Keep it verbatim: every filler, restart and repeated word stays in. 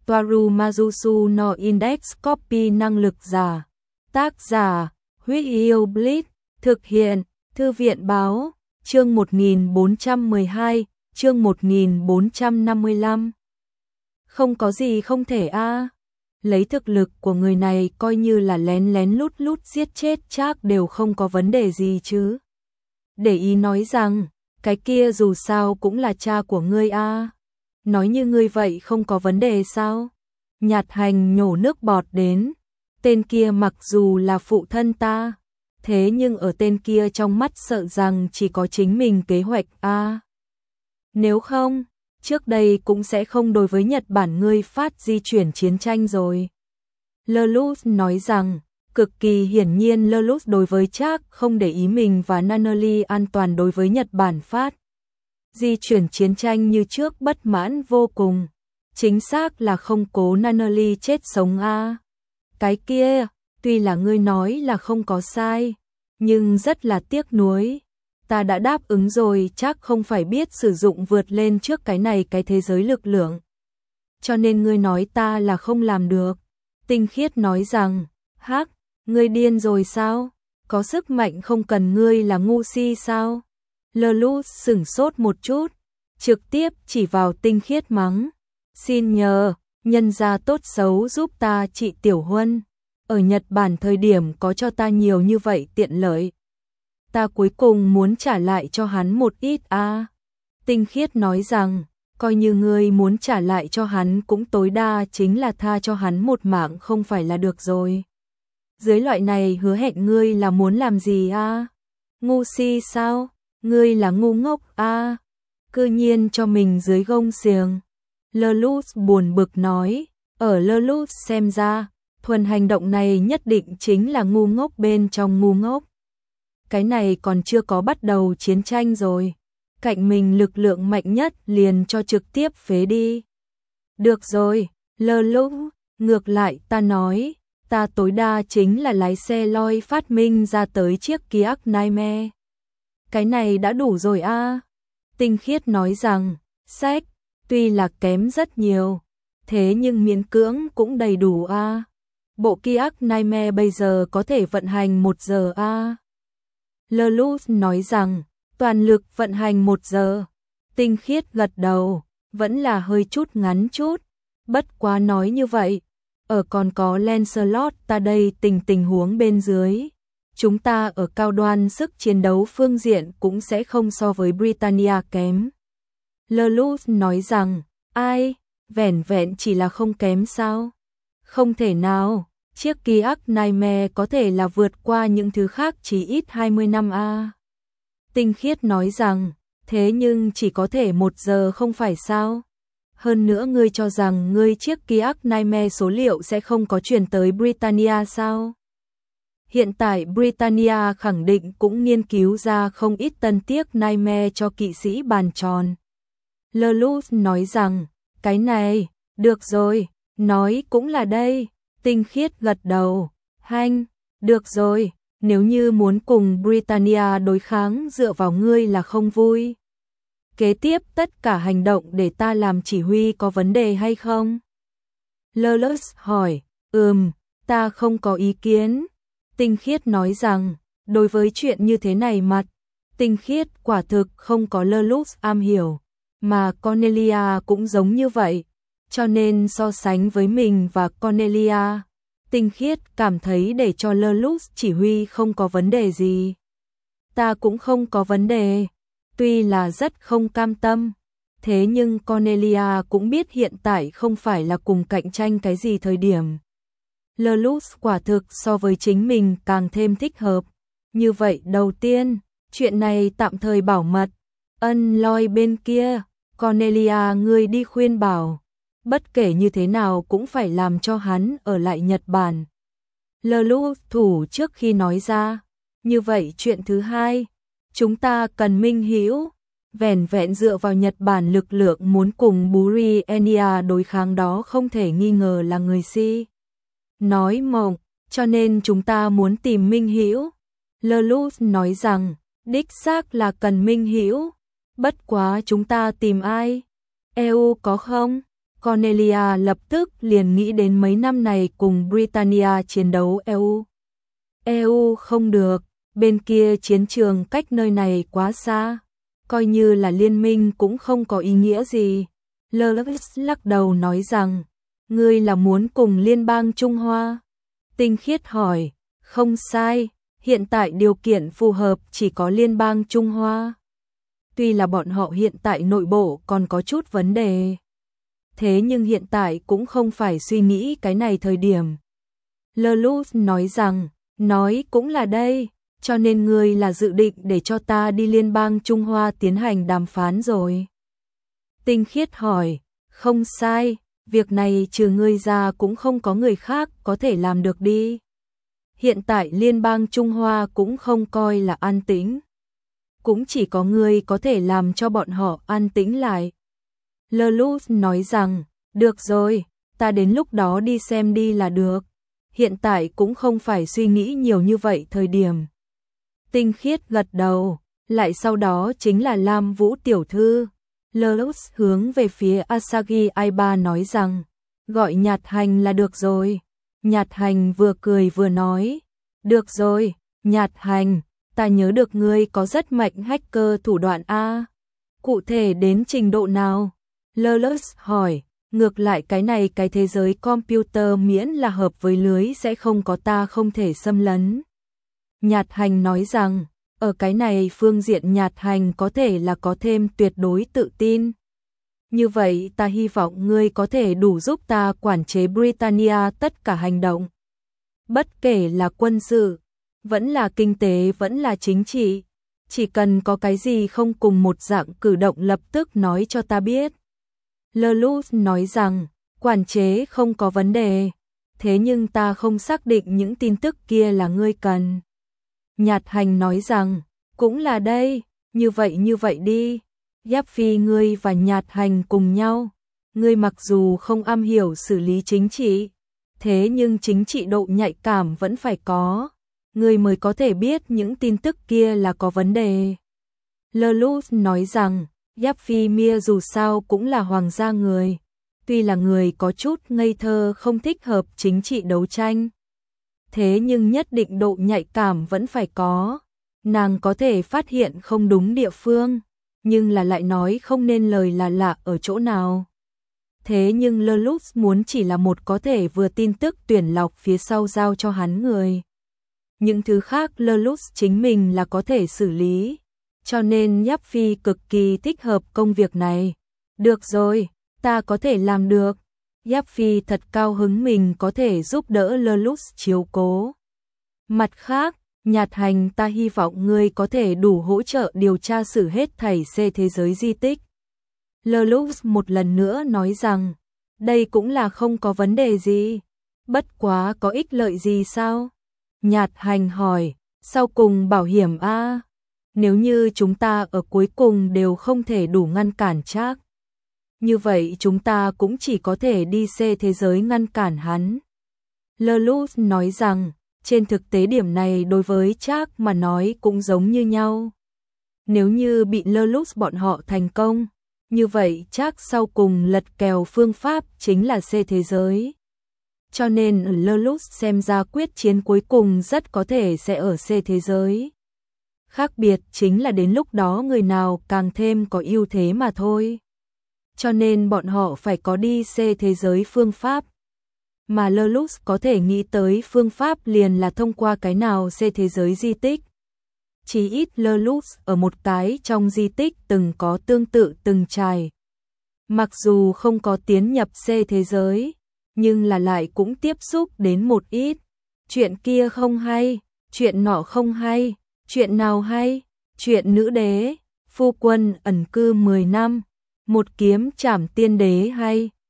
Toaru Majusu no Index Copy năng lực giả. Tác giả, Huyết Yêu Blitz, thực hiện, Thư viện báo, chương một nghìn bốn trăm mười hai, chương một nghìn bốn trăm năm mươi lăm. Không có gì không thể a. Lấy thực lực của người này coi như là lén lén lút lút giết chết Trác đều không có vấn đề gì chứ. Để ý nói rằng, cái kia dù sao cũng là cha của ngươi a. Nói như ngươi vậy không có vấn đề sao? Nhạt Hành nhổ nước bọt đến. Tên kia mặc dù là phụ thân ta, thế nhưng ở tên kia trong mắt sợ rằng chỉ có chính mình kế hoạch a. Nếu không, trước đây cũng sẽ không đối với Nhật Bản ngươi phát di chuyển chiến tranh rồi. Lelouch nói rằng, cực kỳ hiển nhiên Lelouch đối với Trác không để ý mình và Nunnally an toàn đối với Nhật Bản phát di chuyển chiến tranh như trước bất mãn vô cùng. Chính xác là không cố Nunnally chết sống a. Cái kia, tuy là ngươi nói là không có sai, nhưng rất là tiếc nuối. Ta đã đáp ứng rồi, chắc không phải biết sử dụng vượt lên trước cái này cái thế giới lực lượng. Cho nên ngươi nói ta là không làm được. Tinh Khiết nói rằng, hắc, ngươi điên rồi sao? Có sức mạnh không cần ngươi là ngu si sao? Lelouch sửng sốt một chút, trực tiếp chỉ vào Tinh Khiết mắng. Xin nhờ, nhân gia tốt xấu giúp ta trị tiểu huân. Ở Nhật Bản thời điểm có cho ta nhiều như vậy tiện lợi. Ta cuối cùng muốn trả lại cho hắn một ít a. À. Tinh Khiết nói rằng, coi như ngươi muốn trả lại cho hắn cũng tối đa chính là tha cho hắn một mạng không phải là được rồi. Dưới loại này hứa hẹn ngươi là muốn làm gì a? À? Ngu si sao? Ngươi là ngu ngốc a? À? Cư nhiên cho mình dưới gông xiềng. Lelouch buồn bực nói, ở Lelouch xem ra, thuần hành động này nhất định chính là ngu ngốc bên trong ngu ngốc. Cái này còn chưa có bắt đầu chiến tranh rồi. Cạnh mình lực lượng mạnh nhất liền cho trực tiếp phế đi. Được rồi, Lelouch, ngược lại ta nói, ta tối đa chính là lái xe loi phát minh ra tới chiếc Kia Nightmare. Cái này đã đủ rồi a. À. Tinh Khiết nói rằng, sách, tuy là kém rất nhiều, thế nhưng miễn cưỡng cũng đầy đủ a. À. Bộ Kia Nightmare bây giờ có thể vận hành một giờ a. À. Lelouch nói rằng, toàn lực vận hành một giờ. Tinh Khiết gật đầu, vẫn là hơi chút ngắn chút. Bất quá nói như vậy, ở còn có Lancelot ta đây tình tình huống bên dưới. Chúng ta ở cao đoan sức chiến đấu phương diện cũng sẽ không so với Britannia kém. Lelouch nói rằng, ai, vẻn vẹn chỉ là không kém sao? Không thể nào. Chiếc Kia Nightmare có thể là vượt qua những thứ khác chỉ ít hai mươi năm a. À. Tinh Khiết nói rằng, thế nhưng chỉ có thể một giờ không phải sao? Hơn nữa ngươi cho rằng ngươi chiếc Kia Nightmare số liệu sẽ không có truyền tới Britannia sao? Hiện tại Britannia khẳng định cũng nghiên cứu ra không ít tân tiếc Nightmare cho kỵ sĩ bàn tròn. Lelouch nói rằng, cái này, được rồi, nói cũng là đây. Tinh Khiết gật đầu, hanh, được rồi, nếu như muốn cùng Britannia đối kháng dựa vào ngươi là không vui. Kế tiếp tất cả hành động để ta làm chỉ huy có vấn đề hay không? Lelouch hỏi, ừm, ta không có ý kiến. Tinh Khiết nói rằng, đối với chuyện như thế này mặt, Tinh Khiết quả thực không có Lelouch am hiểu, mà Cornelia cũng giống như vậy. Cho nên so sánh với mình và Cornelia, Tinh Khiết cảm thấy để cho Lelouch chỉ huy không có vấn đề gì. Ta cũng không có vấn đề, tuy là rất không cam tâm, thế nhưng Cornelia cũng biết hiện tại không phải là cùng cạnh tranh cái gì thời điểm. Lelouch quả thực so với chính mình càng thêm thích hợp. Như vậy đầu tiên, chuyện này tạm thời bảo mật. Ân Loi bên kia, Cornelia ngươi đi khuyên bảo. Bất kể như thế nào cũng phải làm cho hắn ở lại Nhật Bản. Lelouch thủ trước khi nói ra. Như vậy chuyện thứ hai, chúng ta cần minh hữu. Vẻn vẹn dựa vào Nhật Bản lực lượng muốn cùng Britannia đối kháng đó không thể nghi ngờ là người si. Nói mộng, cho nên chúng ta muốn tìm minh hữu. Lelouch nói rằng, đích xác là cần minh hữu. Bất quá chúng ta tìm ai? e u có không? Cornelia lập tức liền nghĩ đến mấy năm này cùng Britannia chiến đấu e u. e u không được, bên kia chiến trường cách nơi này quá xa, coi như là liên minh cũng không có ý nghĩa gì. Lewis lắc đầu nói rằng, ngươi là muốn cùng liên bang Trung Hoa? Tinh Khiết hỏi, không sai, hiện tại điều kiện phù hợp chỉ có liên bang Trung Hoa. Tuy là bọn họ hiện tại nội bộ còn có chút vấn đề, thế nhưng hiện tại cũng không phải suy nghĩ cái này thời điểm. Lewis nói rằng, nói cũng là đây, cho nên ngươi là dự định để cho ta đi liên bang Trung Hoa tiến hành đàm phán rồi. Tinh Khiết hỏi, không sai, việc này trừ ngươi ra cũng không có người khác có thể làm được đi. Hiện tại liên bang Trung Hoa cũng không coi là an tĩnh. Cũng chỉ có ngươi có thể làm cho bọn họ an tĩnh lại. Lewis nói rằng, được rồi, ta đến lúc đó đi xem đi là được. Hiện tại cũng không phải suy nghĩ nhiều như vậy thời điểm. Tinh Khiết gật đầu, lại sau đó chính là Lam Vũ tiểu thư. Lewis hướng về phía Asagi Aiba nói rằng, gọi Nhạt Hành là được rồi. Nhạt Hành vừa cười vừa nói, được rồi, Nhạt Hành, ta nhớ được ngươi có rất mạnh hacker thủ đoạn A. Cụ thể đến trình độ nào? Lewis hỏi, ngược lại cái này cái thế giới computer miễn là hợp với lưới sẽ không có ta không thể xâm lấn. Nhạt Hành nói rằng, ở cái này phương diện Nhạt Hành có thể là có thêm tuyệt đối tự tin. Như vậy ta hy vọng ngươi có thể đủ giúp ta quản chế Britannia tất cả hành động. Bất kể là quân sự, vẫn là kinh tế vẫn là chính trị, chỉ cần có cái gì không cùng một dạng cử động lập tức nói cho ta biết. Lewis nói rằng, quản chế không có vấn đề, thế nhưng ta không xác định những tin tức kia là ngươi cần. Nhạt Hành nói rằng, cũng là đây, như vậy như vậy đi. Giáp Phi ngươi và Nhạt Hành cùng nhau, ngươi mặc dù không am hiểu xử lý chính trị, thế nhưng chính trị độ nhạy cảm vẫn phải có, ngươi mới có thể biết những tin tức kia là có vấn đề. Lewis nói rằng, Giáp Phi Mia dù sao cũng là hoàng gia người, tuy là người có chút ngây thơ không thích hợp chính trị đấu tranh, thế nhưng nhất định độ nhạy cảm vẫn phải có, nàng có thể phát hiện không đúng địa phương, nhưng là lại nói không nên lời là lạ ở chỗ nào. Thế nhưng Lewis muốn chỉ là một có thể vừa tin tức tuyển lọc phía sau giao cho hắn người. Những thứ khác Lewis chính mình là có thể xử lý, cho nên Giáp Phi cực kỳ thích hợp công việc này. Được rồi, ta có thể làm được. Giáp Phi thật cao hứng mình có thể giúp đỡ Lewis chiếu cố. Mặt khác, Nhạt Hành ta hy vọng ngươi có thể đủ hỗ trợ điều tra xử hết thảy C thế giới di tích. Lewis một lần nữa nói rằng, đây cũng là không có vấn đề gì. Bất quá có ích lợi gì sao? Nhạt Hành hỏi, sau cùng bảo hiểm a, nếu như chúng ta ở cuối cùng đều không thể đủ ngăn cản Trác, như vậy chúng ta cũng chỉ có thể đi C thế giới ngăn cản hắn. Lewis nói rằng, trên thực tế điểm này đối với Trác mà nói cũng giống như nhau. Nếu như bị Lewis bọn họ thành công, như vậy Trác sau cùng lật kèo phương pháp chính là C thế giới. Cho nên Lewis xem ra quyết chiến cuối cùng rất có thể sẽ ở C thế giới. Khác biệt chính là đến lúc đó người nào càng thêm có ưu thế mà thôi. Cho nên bọn họ phải có đi C thế giới phương pháp. Mà Lewis có thể nghĩ tới phương pháp liền là thông qua cái nào C thế giới di tích. Chỉ ít Lewis ở một cái trong di tích từng có tương tự từng trải. Mặc dù không có tiến nhập C thế giới, nhưng là lại cũng tiếp xúc đến một ít. Chuyện kia không hay, chuyện nọ không hay, chuyện nào hay, chuyện nữ đế, phu quân ẩn cư mười năm, một kiếm trảm tiên đế hay.